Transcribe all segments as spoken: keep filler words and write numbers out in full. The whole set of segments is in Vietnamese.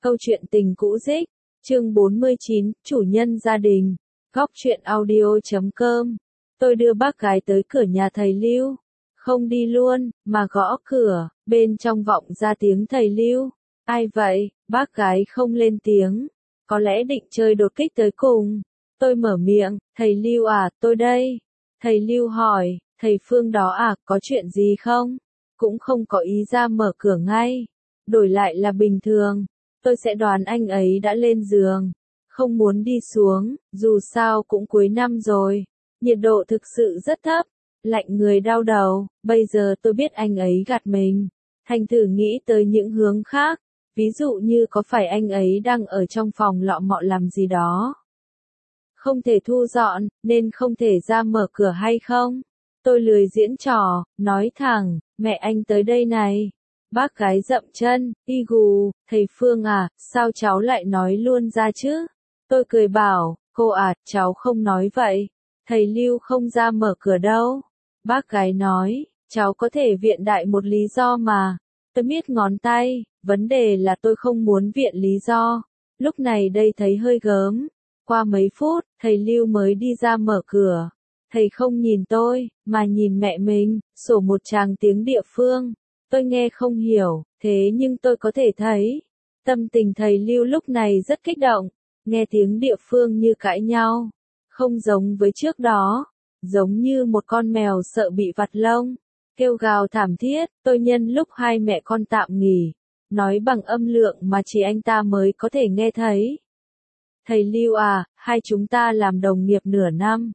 Câu chuyện tình cũ dích, chương bốn mươi chín, chủ nhân gia đình, góc truyện audio chấm com. Tôi đưa bác gái tới cửa nhà thầy Lưu. Không đi luôn, mà gõ cửa, bên trong vọng ra tiếng thầy Lưu. Ai vậy? Bác gái không lên tiếng. Có lẽ định chơi đột kích tới cùng. Tôi mở miệng, thầy Lưu à, tôi đây. Thầy Lưu hỏi, thầy Phương đó à, có chuyện gì không? Cũng không có ý ra mở cửa ngay. Đổi lại là bình thường. Tôi sẽ đoán anh ấy đã lên giường. Không muốn đi xuống, dù sao cũng cuối năm rồi. Nhiệt độ thực sự rất thấp. Lạnh người đau đầu, bây giờ tôi biết anh ấy gạt mình. Thành thử nghĩ tới những hướng khác. Ví dụ như có phải anh ấy đang ở trong phòng lọ mọ làm gì đó. Không thể thu dọn, nên không thể ra mở cửa hay không? Tôi lười diễn trò, nói thẳng, mẹ anh tới đây này. Bác gái dậm chân, y gù, thầy Phương à, sao cháu lại nói luôn ra chứ? Tôi cười bảo, cô à, cháu không nói vậy. Thầy Lưu không ra mở cửa đâu. Bác gái nói, cháu có thể viện đại một lý do mà. Tôi miết ngón tay, vấn đề là tôi không muốn viện lý do. Lúc này đây thấy hơi gớm. Qua mấy phút, thầy Lưu mới đi ra mở cửa. Thầy không nhìn tôi, mà nhìn mẹ mình, sổ một tràng tiếng địa phương. Tôi nghe không hiểu, thế nhưng tôi có thể thấy. Tâm tình thầy Lưu lúc này rất kích động. Nghe tiếng địa phương như cãi nhau. Không giống với trước đó. Giống như một con mèo sợ bị vặt lông. Kêu gào thảm thiết, tôi nhân lúc hai mẹ con tạm nghỉ. Nói bằng âm lượng mà chỉ anh ta mới có thể nghe thấy. Thầy Lưu à, hai chúng ta làm đồng nghiệp nửa năm.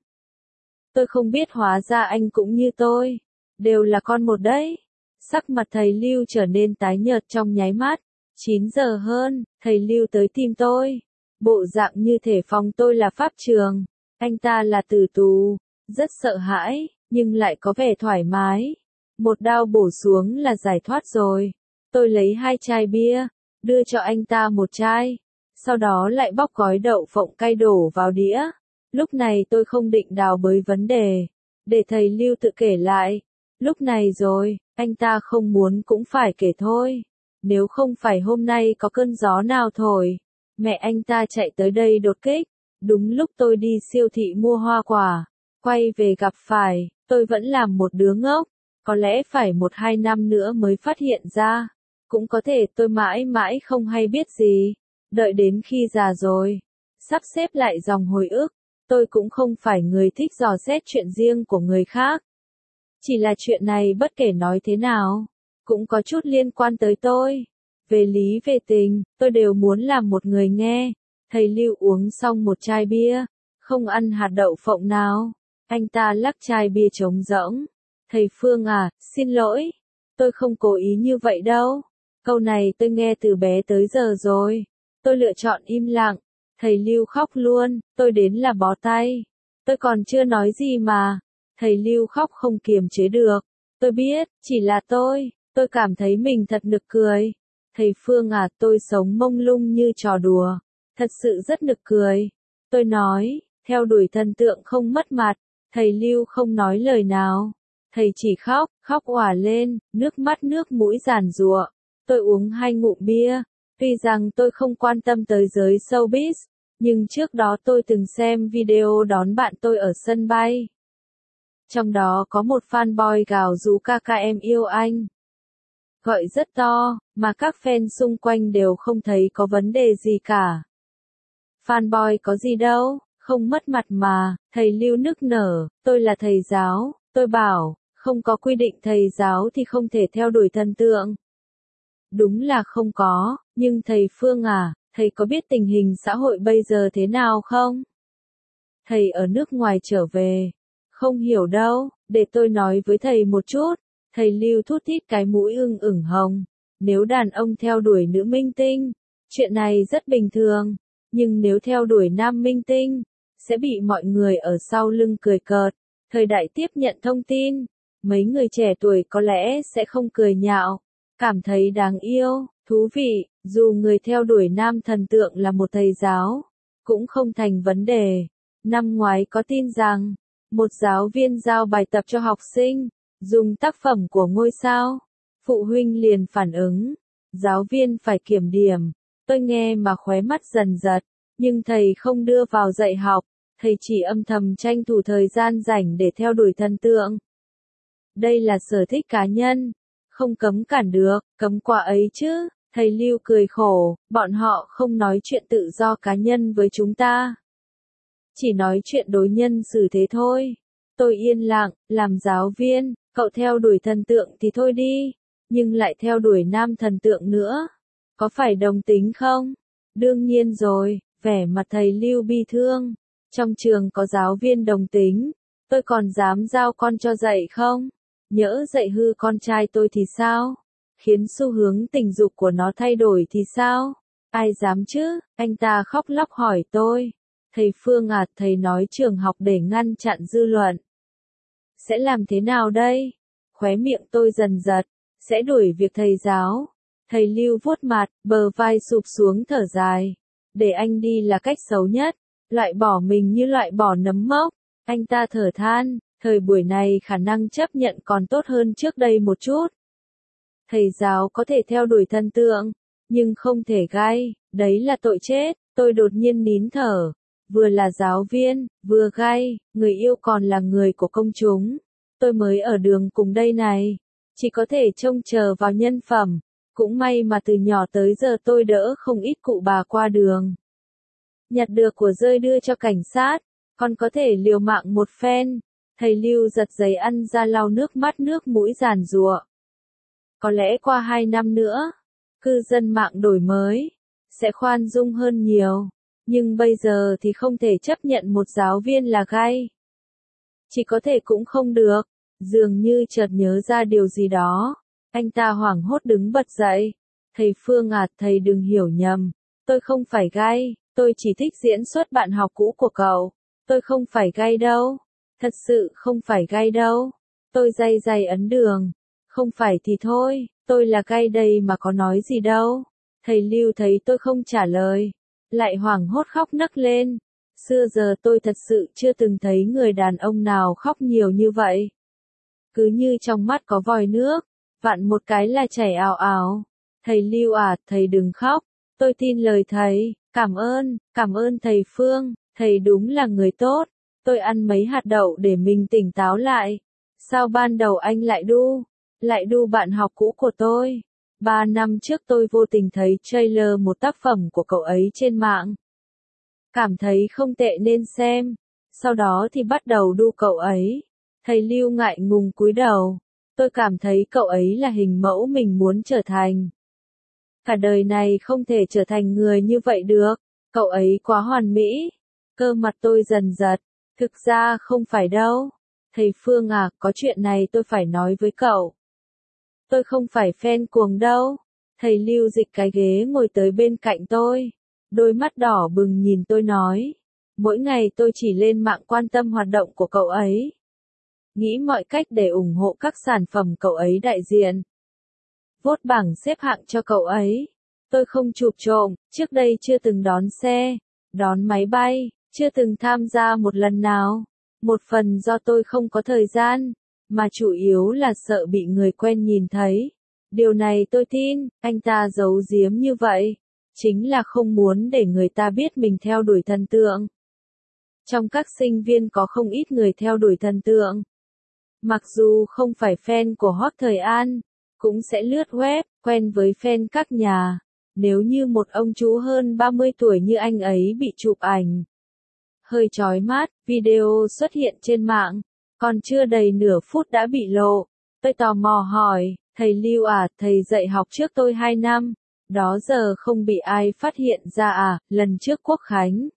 Tôi không biết hóa ra anh cũng như tôi. Đều là con một đấy. Sắc mặt thầy Lưu trở nên tái nhợt trong nháy mắt. chín giờ hơn, thầy Lưu tới tìm tôi. Bộ dạng như thể phòng tôi là pháp trường. Anh ta là tử tù. Rất sợ hãi, nhưng lại có vẻ thoải mái. Một đao bổ xuống là giải thoát rồi. Tôi lấy hai chai bia, đưa cho anh ta một chai. Sau đó lại bóc gói đậu phộng cay đổ vào đĩa. Lúc này tôi không định đào bới vấn đề. Để thầy Lưu tự kể lại. Lúc này rồi, anh ta không muốn cũng phải kể thôi. Nếu không phải hôm nay có cơn gió nào thổi. Mẹ anh ta chạy tới đây đột kích. Đúng lúc tôi đi siêu thị mua hoa quả. Quay về gặp phải, tôi vẫn làm một đứa ngốc. Có lẽ phải một hai năm nữa mới phát hiện ra. Cũng có thể tôi mãi mãi không hay biết gì. Đợi đến khi già rồi. Sắp xếp lại dòng hồi ức. Tôi cũng không phải người thích dò xét chuyện riêng của người khác. Chỉ là chuyện này bất kể nói thế nào. Cũng có chút liên quan tới tôi. Về lý về tình, tôi đều muốn làm một người nghe. Thầy Lưu uống xong một chai bia. Không ăn hạt đậu phộng nào. Anh ta lắc chai bia trống rỗng. Thầy Phương à, xin lỗi. Tôi không cố ý như vậy đâu. Câu này tôi nghe từ bé tới giờ rồi. Tôi lựa chọn im lặng. Thầy Lưu khóc luôn, tôi đến là bó tay. Tôi còn chưa nói gì mà. Thầy Lưu khóc không kiềm chế được. Tôi biết, chỉ là tôi. Tôi cảm thấy mình thật nực cười. Thầy Phương à, tôi sống mông lung như trò đùa. Thật sự rất nực cười. Tôi nói, theo đuổi thần tượng không mất mặt. Thầy Lưu không nói lời nào. Thầy chỉ khóc, khóc òa lên, nước mắt nước mũi giàn giụa. Tôi uống hai ngụm bia. Tuy rằng tôi không quan tâm tới giới showbiz, nhưng trước đó tôi từng xem video đón bạn tôi ở sân bay. Trong đó có một fanboy gào rú ca ca em yêu anh. Gọi rất to, mà các fan xung quanh đều không thấy có vấn đề gì cả. Fanboy có gì đâu, không mất mặt mà, thầy Lưu nức nở, tôi là thầy giáo, tôi bảo, không có quy định thầy giáo thì không thể theo đuổi thần tượng. Đúng là không có, nhưng thầy Phương à, thầy có biết tình hình xã hội bây giờ thế nào không? Thầy ở nước ngoài trở về. Không hiểu đâu, để tôi nói với thầy một chút. Thầy Lưu thút thít cái mũi ưng ửng hồng. Nếu đàn ông theo đuổi nữ minh tinh, chuyện này rất bình thường. Nhưng nếu theo đuổi nam minh tinh, sẽ bị mọi người ở sau lưng cười cợt. Thời đại tiếp nhận thông tin, mấy người trẻ tuổi có lẽ sẽ không cười nhạo. Cảm thấy đáng yêu, thú vị, dù người theo đuổi nam thần tượng là một thầy giáo, cũng không thành vấn đề. Năm ngoái có tin rằng, một giáo viên giao bài tập cho học sinh, dùng tác phẩm của ngôi sao. Phụ huynh liền phản ứng, giáo viên phải kiểm điểm. Tôi nghe mà khóe mắt dần giật, nhưng thầy không đưa vào dạy học, thầy chỉ âm thầm tranh thủ thời gian rảnh để theo đuổi thần tượng. Đây là sở thích cá nhân, không cấm cản được, cấm quả ấy chứ. Thầy Lưu cười khổ, bọn họ không nói chuyện tự do cá nhân với chúng ta. Chỉ nói chuyện đối nhân xử thế thôi. Tôi yên lặng, làm giáo viên, cậu theo đuổi thần tượng thì thôi đi, nhưng lại theo đuổi nam thần tượng nữa. Có phải đồng tính không? Đương nhiên rồi, vẻ mặt thầy Lưu bi thương. Trong trường có giáo viên đồng tính, tôi còn dám giao con cho dạy không? Nhỡ dạy hư con trai tôi thì sao? Khiến xu hướng tình dục của nó thay đổi thì sao? Ai dám chứ? Anh ta khóc lóc hỏi tôi. Thầy Phương à, thầy nói trường học để ngăn chặn dư luận. Sẽ làm thế nào đây? Khóe miệng tôi dần giật. Sẽ đuổi việc thầy giáo. Thầy Lưu vuốt mặt, bờ vai sụp xuống thở dài. Để anh đi là cách xấu nhất. Loại bỏ mình như loại bỏ nấm mốc. Anh ta thở than, thời buổi này khả năng chấp nhận còn tốt hơn trước đây một chút. Thầy giáo có thể theo đuổi thần tượng, nhưng không thể gay, đấy là tội chết. Tôi đột nhiên nín thở. Vừa là giáo viên, vừa gay, người yêu còn là người của công chúng. Tôi mới ở đường cùng đây này. Chỉ có thể trông chờ vào nhân phẩm. Cũng may mà từ nhỏ tới giờ tôi đỡ không ít cụ bà qua đường. Nhặt được của rơi đưa cho cảnh sát, còn có thể liều mạng một phen. Thầy Lưu giật giấy ăn ra lau nước mắt nước mũi giàn giụa. Có lẽ qua hai năm nữa, cư dân mạng đổi mới, sẽ khoan dung hơn nhiều. Nhưng bây giờ thì không thể chấp nhận một giáo viên là gay. Chỉ có thể cũng không được. Dường như chợt nhớ ra điều gì đó. Anh ta hoảng hốt đứng bật dậy. Thầy Phương à, thầy đừng hiểu nhầm. Tôi không phải gay, tôi chỉ thích diễn xuất bạn học cũ của cậu. Tôi không phải gay đâu. Thật sự không phải gay đâu. Tôi day day ấn đường. Không phải thì thôi, tôi là gay đây mà có nói gì đâu. Thầy Lưu thấy tôi không trả lời. Lại hoảng hốt khóc nấc lên. Xưa giờ tôi thật sự chưa từng thấy người đàn ông nào khóc nhiều như vậy. Cứ như trong mắt có vòi nước, vặn một cái là chảy ào ào. Thầy Lưu à, thầy đừng khóc. Tôi tin lời thầy, cảm ơn, cảm ơn thầy Phương, thầy đúng là người tốt. Tôi ăn mấy hạt đậu để mình tỉnh táo lại. Sao ban đầu anh lại đu, lại đu bạn học cũ của tôi? Ba năm trước tôi vô tình thấy trailer một tác phẩm của cậu ấy trên mạng. Cảm thấy không tệ nên xem. Sau đó thì bắt đầu đu cậu ấy. Thầy Lưu ngại ngùng cúi đầu. Tôi cảm thấy cậu ấy là hình mẫu mình muốn trở thành. Cả đời này không thể trở thành người như vậy được. Cậu ấy quá hoàn mỹ. Cơ mặt tôi dần giật. Thực ra không phải đâu. Thầy Phương à, có chuyện này tôi phải nói với cậu. Tôi không phải fan cuồng đâu. Thầy Lưu dịch cái ghế ngồi tới bên cạnh tôi. Đôi mắt đỏ bừng nhìn tôi nói. Mỗi ngày tôi chỉ lên mạng quan tâm hoạt động của cậu ấy. Nghĩ mọi cách để ủng hộ các sản phẩm cậu ấy đại diện. Vote bảng xếp hạng cho cậu ấy. Tôi không chụp trộm, trước đây chưa từng đón xe, đón máy bay, chưa từng tham gia một lần nào. Một phần do tôi không có thời gian, mà chủ yếu là sợ bị người quen nhìn thấy. Điều này tôi tin, anh ta giấu giếm như vậy, chính là không muốn để người ta biết mình theo đuổi thần tượng. Trong các sinh viên có không ít người theo đuổi thần tượng. Mặc dù không phải fan của hot thời An, cũng sẽ lướt web, quen với fan các nhà. Nếu như một ông chú hơn ba mươi tuổi như anh ấy bị chụp ảnh hơi chói mắt, video xuất hiện trên mạng, còn chưa đầy nửa phút đã bị lộ. Tôi tò mò hỏi, thầy Lưu à, thầy dạy học trước tôi hai năm, đó giờ không bị ai phát hiện ra à, lần trước Quốc Khánh.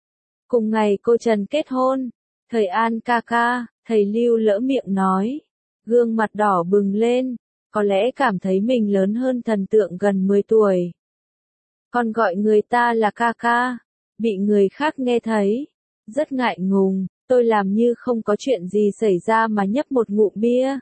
Cùng ngày cô Trần kết hôn, thời An ca ca, thầy Lưu lỡ miệng nói, gương mặt đỏ bừng lên, có lẽ cảm thấy mình lớn hơn thần tượng gần mười tuổi. Còn gọi người ta là ca ca, bị người khác nghe thấy, rất ngại ngùng, tôi làm như không có chuyện gì xảy ra mà nhấp một ngụm bia.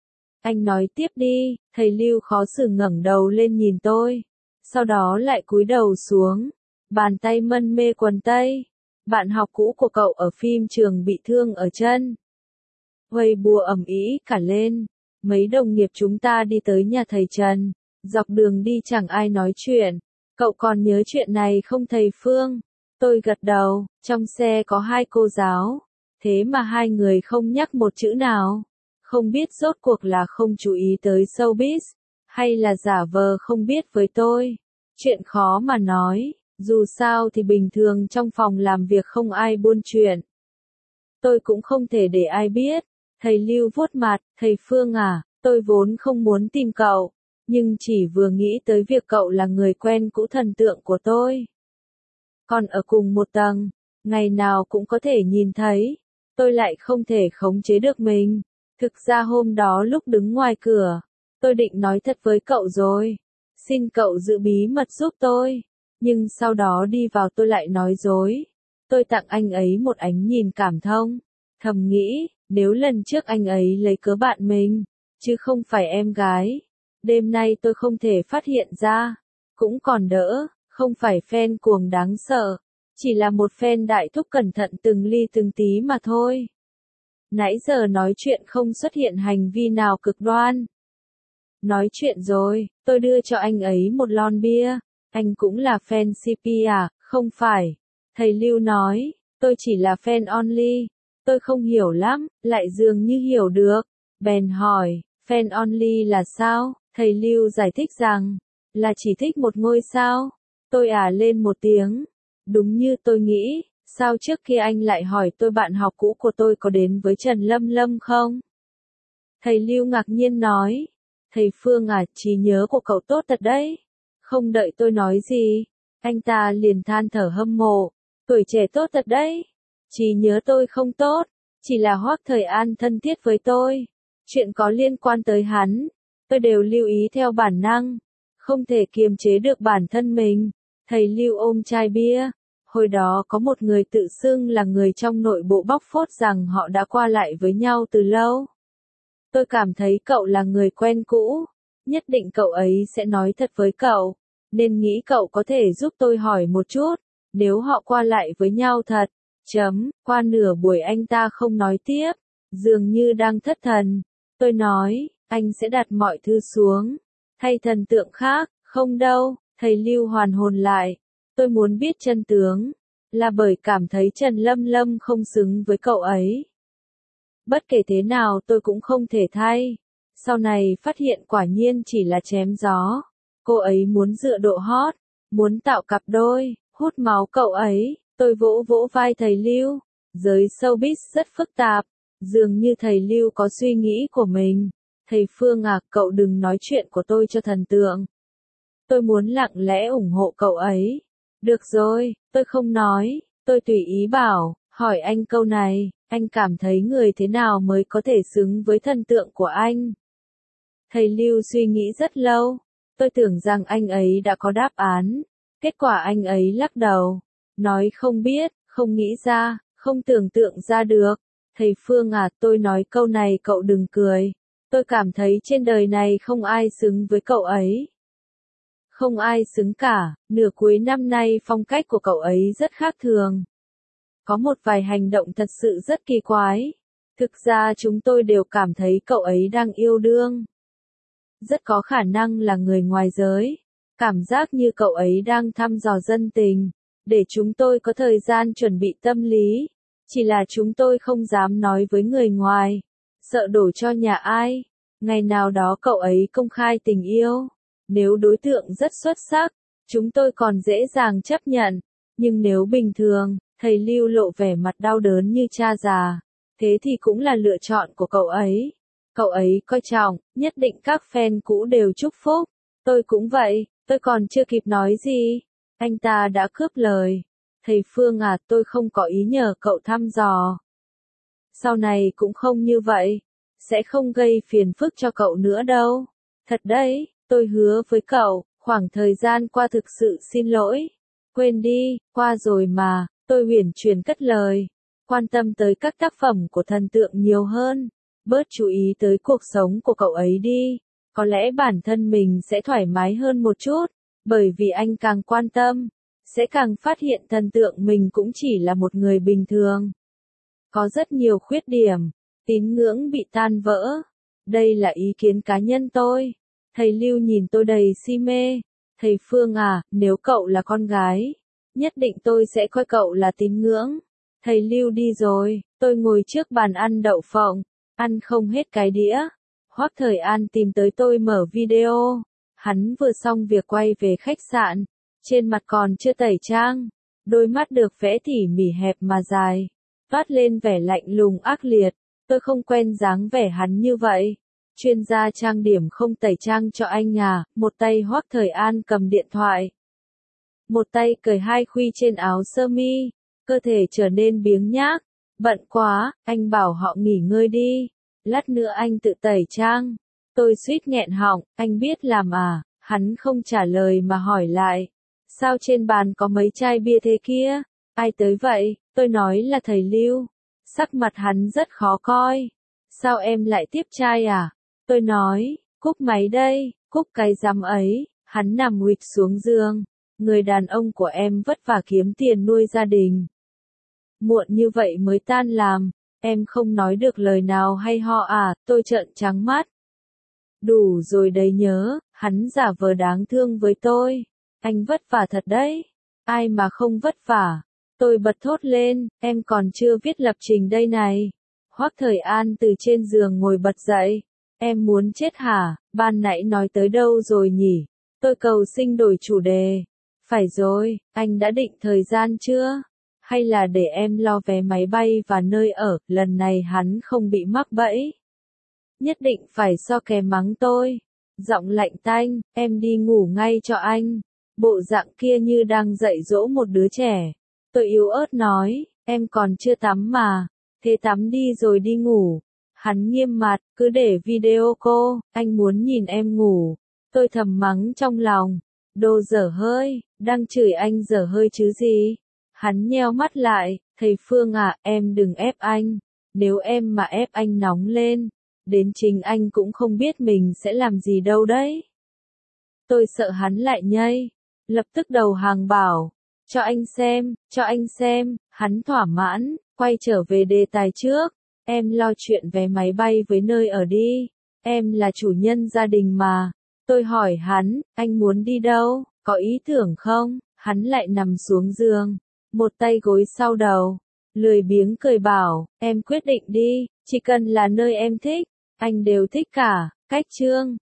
Anh nói tiếp đi, thầy Lưu khó xử ngẩng đầu lên nhìn tôi, sau đó lại cúi đầu xuống, bàn tay mân mê quần tây. Bạn học cũ của cậu ở phim trường bị thương ở chân. Huây bùa ầm ĩ cả lên, mấy đồng nghiệp chúng ta đi tới nhà thầy Trần, dọc đường đi chẳng ai nói chuyện. Cậu còn nhớ chuyện này không thầy Phương? Tôi gật đầu, trong xe có hai cô giáo, thế mà hai người không nhắc một chữ nào. Không biết rốt cuộc là không chú ý tới showbiz, hay là giả vờ không biết với tôi. Chuyện khó mà nói, dù sao thì bình thường trong phòng làm việc không ai buôn chuyện. Tôi cũng không thể để ai biết. Thầy Lưu vuốt mặt, thầy Phương à, tôi vốn không muốn tìm cậu, nhưng chỉ vừa nghĩ tới việc cậu là người quen cũ thần tượng của tôi. Còn ở cùng một tầng, ngày nào cũng có thể nhìn thấy, tôi lại không thể khống chế được mình. Thực ra hôm đó lúc đứng ngoài cửa, tôi định nói thật với cậu rồi, xin cậu giữ bí mật giúp tôi, nhưng sau đó đi vào tôi lại nói dối. Tôi tặng anh ấy một ánh nhìn cảm thông, thầm nghĩ, nếu lần trước anh ấy lấy cớ bạn mình, chứ không phải em gái, đêm nay tôi không thể phát hiện ra, cũng còn đỡ, không phải fan cuồng đáng sợ, chỉ là một fan đại thúc cẩn thận từng ly từng tí mà thôi. Nãy giờ nói chuyện không xuất hiện hành vi nào cực đoan. Nói chuyện rồi, tôi đưa cho anh ấy một lon bia. Anh cũng là fan xê pê à, không phải. Thầy Lưu nói, tôi chỉ là fan only. Tôi không hiểu lắm, lại dường như hiểu được. Bèn hỏi, fan only là sao? Thầy Lưu giải thích rằng, là chỉ thích một ngôi sao. Tôi ả lên một tiếng. Đúng như tôi nghĩ. Sao trước khi anh lại hỏi tôi bạn học cũ của tôi có đến với Trần Lâm Lâm không? Thầy Lưu ngạc nhiên nói. Thầy Phương à, trí nhớ của cậu tốt thật đấy. Không đợi tôi nói gì, anh ta liền than thở hâm mộ. Tuổi trẻ tốt thật đấy. Trí nhớ tôi không tốt, chỉ là Hoắc Thời An thân thiết với tôi. Chuyện có liên quan tới hắn, tôi đều lưu ý theo bản năng. Không thể kiềm chế được bản thân mình. Thầy Lưu ôm chai bia. Hồi đó có một người tự xưng là người trong nội bộ bóc phốt rằng họ đã qua lại với nhau từ lâu. Tôi cảm thấy cậu là người quen cũ, nhất định cậu ấy sẽ nói thật với cậu, nên nghĩ cậu có thể giúp tôi hỏi một chút, nếu họ qua lại với nhau thật. Chấm, qua nửa buổi anh ta không nói tiếp, dường như đang thất thần. Tôi nói, anh sẽ đặt mọi thứ xuống, thay thần tượng khác, không đâu, thầy Lưu hoàn hồn lại. Tôi muốn biết chân tướng, là bởi cảm thấy Trần Lâm Lâm không xứng với cậu ấy. Bất kể thế nào tôi cũng không thể thay. Sau này phát hiện quả nhiên chỉ là chém gió. Cô ấy muốn dựa độ hot, muốn tạo cặp đôi, hút máu cậu ấy. Tôi vỗ vỗ vai thầy Lưu. Giới showbiz rất phức tạp, dường như thầy Lưu có suy nghĩ của mình. Thầy Phương à, cậu đừng nói chuyện của tôi cho thần tượng. Tôi muốn lặng lẽ ủng hộ cậu ấy. Được rồi, tôi không nói, tôi tùy ý bảo, hỏi anh câu này, anh cảm thấy người thế nào mới có thể xứng với thần tượng của anh? Thầy Lưu suy nghĩ rất lâu, tôi tưởng rằng anh ấy đã có đáp án, kết quả anh ấy lắc đầu, nói không biết, không nghĩ ra, không tưởng tượng ra được. Thầy Phương à, tôi nói câu này cậu đừng cười, tôi cảm thấy trên đời này không ai xứng với cậu ấy. Không ai xứng cả, nửa cuối năm nay phong cách của cậu ấy rất khác thường. Có một vài hành động thật sự rất kỳ quái. Thực ra chúng tôi đều cảm thấy cậu ấy đang yêu đương. Rất có khả năng là người ngoài giới. Cảm giác như cậu ấy đang thăm dò dân tình, để chúng tôi có thời gian chuẩn bị tâm lý. Chỉ là chúng tôi không dám nói với người ngoài, sợ đổ cho nhà ai. Ngày nào đó cậu ấy công khai tình yêu. Nếu đối tượng rất xuất sắc, chúng tôi còn dễ dàng chấp nhận. Nhưng nếu bình thường, thầy Lưu lộ vẻ mặt đau đớn như cha già. Thế thì cũng là lựa chọn của cậu ấy. Cậu ấy coi trọng, nhất định các fan cũ đều chúc phúc. Tôi cũng vậy, tôi còn chưa kịp nói gì. Anh ta đã cướp lời. Thầy Phương à, tôi không có ý nhờ cậu thăm dò. Sau này cũng không như vậy. Sẽ không gây phiền phức cho cậu nữa đâu. Thật đấy. Tôi hứa với cậu, khoảng thời gian qua thực sự xin lỗi. Quên đi, qua rồi mà, tôi huyền chuyển cất lời. Quan tâm tới các tác phẩm của thần tượng nhiều hơn. Bớt chú ý tới cuộc sống của cậu ấy đi. Có lẽ bản thân mình sẽ thoải mái hơn một chút. Bởi vì anh càng quan tâm, sẽ càng phát hiện thần tượng mình cũng chỉ là một người bình thường. Có rất nhiều khuyết điểm, tín ngưỡng bị tan vỡ. Đây là ý kiến cá nhân tôi. Thầy Lưu nhìn tôi đầy si mê. Thầy Phương à, nếu cậu là con gái, nhất định tôi sẽ coi cậu là tín ngưỡng. Thầy Lưu đi rồi, tôi ngồi trước bàn ăn đậu phộng, ăn không hết cái đĩa. Hoắc Thời An tìm tới tôi mở video. Hắn vừa xong việc quay về khách sạn, trên mặt còn chưa tẩy trang, đôi mắt được vẽ tỉ mỉ hẹp mà dài, toát lên vẻ lạnh lùng ác liệt. Tôi không quen dáng vẻ hắn như vậy. Chuyên gia trang điểm không tẩy trang cho anh à? Một tay Hoắc Thời An cầm điện thoại, một tay cởi hai khuy trên áo sơ mi, cơ thể trở nên biếng nhác. Bận quá, anh bảo họ nghỉ ngơi đi, lát nữa anh tự tẩy trang. Tôi suýt nghẹn họng, anh biết làm à? Hắn không trả lời mà hỏi lại, sao trên bàn có mấy chai bia thế kia? Ai tới vậy? Tôi nói là thầy Lưu. Sắc mặt hắn rất khó coi. Sao em lại tiếp chai à? Tôi nói, cúp máy đây. Cúp cái rắm ấy. Hắn nằm nguỵch xuống giường. Người đàn ông của em vất vả kiếm tiền nuôi gia đình. Muộn như vậy mới tan làm. Em không nói được lời nào hay ho à? Tôi trợn trắng mắt. Đủ rồi đấy nhớ, hắn giả vờ đáng thương với tôi. Anh vất vả thật đấy. Ai mà không vất vả? Tôi bật thốt lên, em còn chưa viết lập trình đây này. Hoắc Thời An từ trên giường ngồi bật dậy. Em muốn chết hả? Ban nãy nói tới đâu rồi nhỉ? Tôi cầu xin đổi chủ đề. Phải rồi, anh đã định thời gian chưa? Hay là để em lo vé máy bay và nơi ở, lần này hắn không bị mắc bẫy. Nhất định phải so kè mắng tôi. Giọng lạnh tanh, em đi ngủ ngay cho anh. Bộ dạng kia như đang dạy dỗ một đứa trẻ. Tôi yếu ớt nói, em còn chưa tắm mà. Thế tắm đi rồi đi ngủ. Hắn nghiêm mặt, cứ để video cô, anh muốn nhìn em ngủ. Tôi thầm mắng trong lòng. Đồ dở hơi, đang chửi anh dở hơi chứ gì. Hắn nheo mắt lại, thầy Phương à, em đừng ép anh. Nếu em mà ép anh nóng lên, đến chính anh cũng không biết mình sẽ làm gì đâu đấy. Tôi sợ hắn lại nhây, lập tức đầu hàng bảo, cho anh xem, cho anh xem. Hắn thỏa mãn, quay trở về đề tài trước. Em lo chuyện vé máy bay với nơi ở đi. Em là chủ nhân gia đình mà. Tôi hỏi hắn, anh muốn đi đâu, có ý tưởng không? Hắn lại nằm xuống giường, một tay gối sau đầu, lười biếng cười bảo, em quyết định đi, chỉ cần là nơi em thích, anh đều thích cả. Cách chương